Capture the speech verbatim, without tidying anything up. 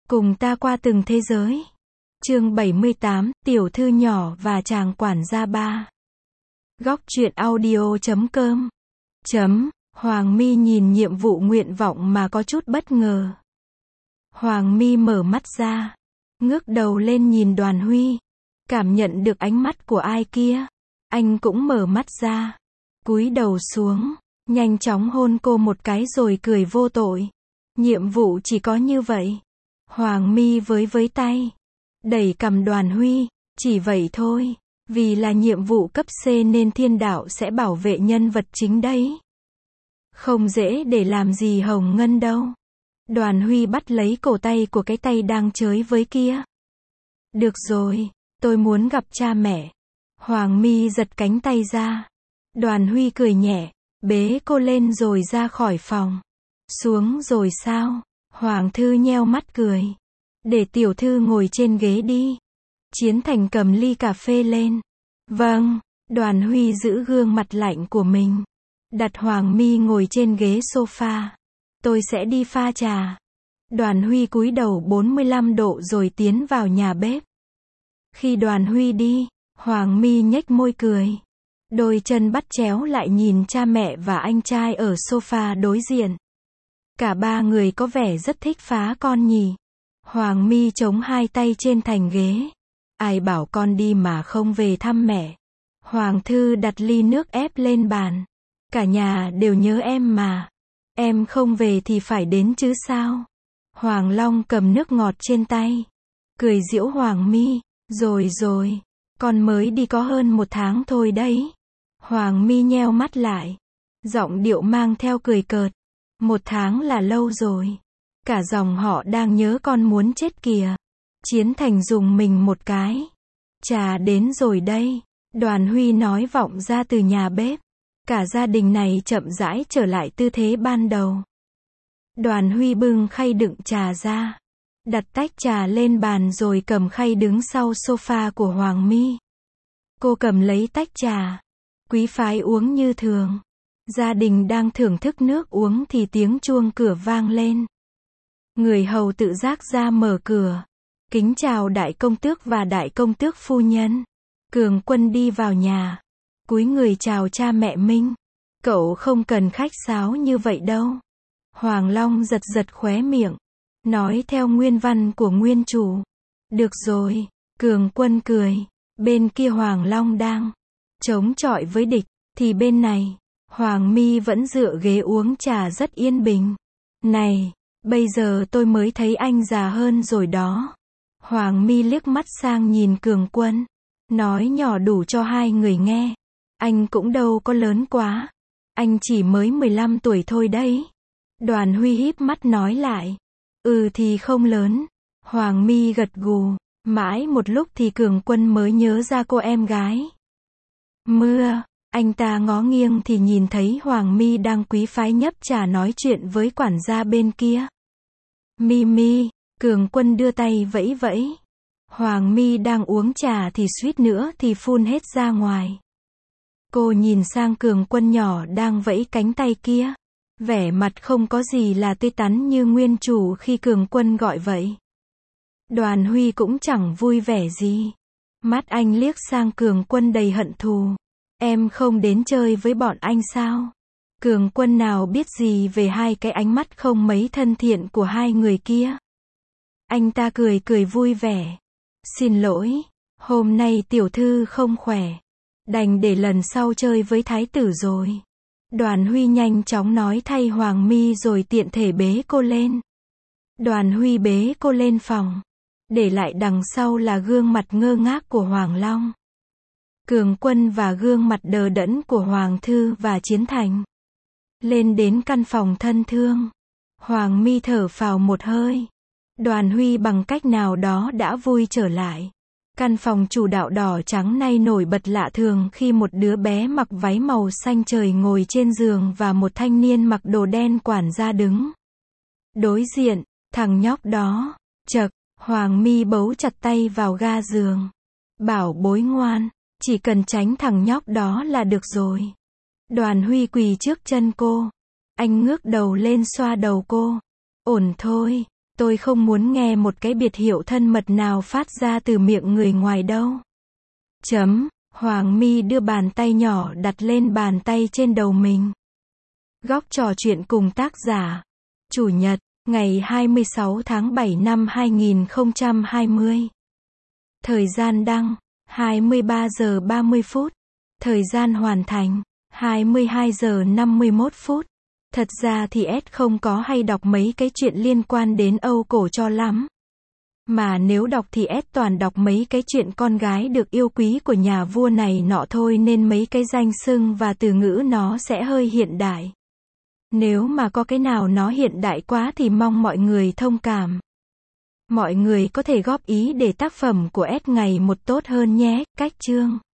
Cùng ta qua từng thế giới. Chương bảy mươi tám, tiểu thư nhỏ và chàng quản gia ba. Góc truyện audio chấm com. Chấm, Hoàng My nhìn nhiệm vụ nguyện vọng mà có chút bất ngờ. Hoàng My mở mắt ra, ngước đầu lên nhìn Đoàn Huy, cảm nhận được ánh mắt của ai kia. Anh cũng mở mắt ra, cúi đầu xuống, nhanh chóng hôn cô một cái rồi cười vô tội. Nhiệm vụ chỉ có như vậy. Hoàng My với với tay, đẩy cằm Đoàn Huy, chỉ vậy thôi, vì là nhiệm vụ cấp C nên thiên đạo sẽ bảo vệ nhân vật chính đấy. Không dễ để làm gì Hồng Ngân đâu. Đoàn Huy bắt lấy cổ tay của cái tay đang chới với kia. Được rồi, tôi muốn gặp cha mẹ. Hoàng My giật cánh tay ra. Đoàn Huy cười nhẹ, bế cô lên rồi ra khỏi phòng. Xuống rồi sao? Hoàng thư nheo mắt cười. Để tiểu thư ngồi trên ghế đi. Chiến Thành cầm ly cà phê lên. Vâng. Đoàn Huy giữ gương mặt lạnh của mình, đặt Hoàng My ngồi trên ghế sofa. Tôi sẽ đi pha trà. Đoàn Huy cúi đầu bốn mươi lăm độ rồi tiến vào nhà bếp. Khi Đoàn Huy đi, Hoàng My nhếch môi cười. Đôi chân bắt chéo lại nhìn cha mẹ và anh trai ở sofa đối diện. Cả ba người có vẻ rất thích phá con nhỉ. Hoàng My chống hai tay trên thành ghế. Ai bảo con đi mà không về thăm mẹ. Hoàng thư đặt ly nước ép lên bàn. Cả nhà đều nhớ em mà. Em không về thì phải đến chứ sao. Hoàng Long cầm nước ngọt trên tay, cười giễu Hoàng My. Rồi rồi, con mới đi có hơn một tháng thôi đấy. Hoàng My nheo mắt lại, giọng điệu mang theo cười cợt. Một tháng là lâu rồi. Cả dòng họ đang nhớ con muốn chết kìa. Chiến Thành dùng mình một cái. Trà đến rồi đây. Đoàn Huy nói vọng ra từ nhà bếp. Cả gia đình này chậm rãi trở lại tư thế ban đầu. Đoàn Huy bưng khay đựng trà ra, đặt tách trà lên bàn rồi cầm khay đứng sau sofa của Hoàng My. Cô cầm lấy tách trà, quý phái uống như thường. Gia đình đang thưởng thức nước uống thì tiếng chuông cửa vang lên. Người hầu tự giác ra mở cửa. Kính chào đại công tước và đại công tước phu nhân. Cường Quân đi vào nhà, cúi người chào cha mẹ Minh. Cậu không cần khách sáo như vậy đâu. Hoàng Long giật giật khóe miệng, nói theo nguyên văn của nguyên chủ. Được rồi, Cường Quân cười. Bên kia Hoàng Long đang chống chọi với địch, thì bên này, Hoàng My vẫn dựa ghế uống trà rất yên bình. Này, bây giờ tôi mới thấy anh già hơn rồi đó. Hoàng My liếc mắt sang nhìn Cường Quân, nói nhỏ đủ cho hai người nghe. Anh cũng đâu có lớn quá. Anh chỉ mới mười lăm tuổi thôi đấy. Đoàn Huy híp mắt nói lại. Ừ thì không lớn. Hoàng My gật gù. Mãi một lúc thì Cường Quân mới nhớ ra cô em gái. Mưa. Anh ta ngó nghiêng thì nhìn thấy Hoàng My đang quý phái nhấp trà nói chuyện với quản gia bên kia. My My. Cường Quân đưa tay vẫy vẫy. Hoàng My đang uống trà thì suýt nữa thì phun hết ra ngoài. Cô nhìn sang Cường Quân nhỏ đang vẫy cánh tay kia. Vẻ mặt không có gì là tươi tắn như nguyên chủ khi Cường Quân gọi vậy. Đoàn Huy cũng chẳng vui vẻ gì. Mắt anh liếc sang Cường Quân đầy hận thù. Em không đến chơi với bọn anh sao? Cường Quân nào biết gì về hai cái ánh mắt không mấy thân thiện của hai người kia. Anh ta cười cười vui vẻ. Xin lỗi, hôm nay tiểu thư không khỏe. Đành để lần sau chơi với thái tử rồi. Đoàn Huy nhanh chóng nói thay Hoàng My rồi tiện thể bế cô lên. Đoàn Huy bế cô lên phòng. Để lại đằng sau là gương mặt ngơ ngác của Hoàng Long, Cường Quân và gương mặt đờ đẫn của Hoàng Thư và Chiến Thành. Lên đến căn phòng thân thương. Hoàng My thở phào một hơi. Đoàn Huy bằng cách nào đó đã vui trở lại. Căn phòng chủ đạo đỏ trắng nay nổi bật lạ thường khi một đứa bé mặc váy màu xanh trời ngồi trên giường và một thanh niên mặc đồ đen quản gia đứng đối diện. Thằng nhóc đó. Chậc, Hoàng My bấu chặt tay vào ga giường. Bảo bối ngoan, chỉ cần tránh thằng nhóc đó là được rồi. Đoàn Huy quỳ trước chân cô. Anh ngước đầu lên xoa đầu cô. Ổn thôi, Tôi không muốn nghe một cái biệt hiệu thân mật nào phát ra từ miệng người ngoài đâu. Chấm. Hoàng My đưa bàn tay nhỏ đặt lên bàn tay trên đầu mình. Góc trò chuyện cùng tác giả. Chủ nhật, ngày hai mươi sáu tháng bảy năm hai nghìn không trăm hai mươi. Thời gian đăng, hai mươi ba giờ ba mươi phút. Thời gian hoàn thành, hai mươi hai giờ năm mươi mốt phút. Thật ra thì S không có hay đọc mấy cái chuyện liên quan đến Âu cổ cho lắm. Mà nếu đọc thì S toàn đọc mấy cái chuyện con gái được yêu quý của nhà vua này nọ thôi, nên mấy cái danh xưng và từ ngữ nó sẽ hơi hiện đại. Nếu mà có cái nào nó hiện đại quá thì mong mọi người thông cảm. Mọi người có thể góp ý để tác phẩm của S ngày một tốt hơn nhé. Cách chương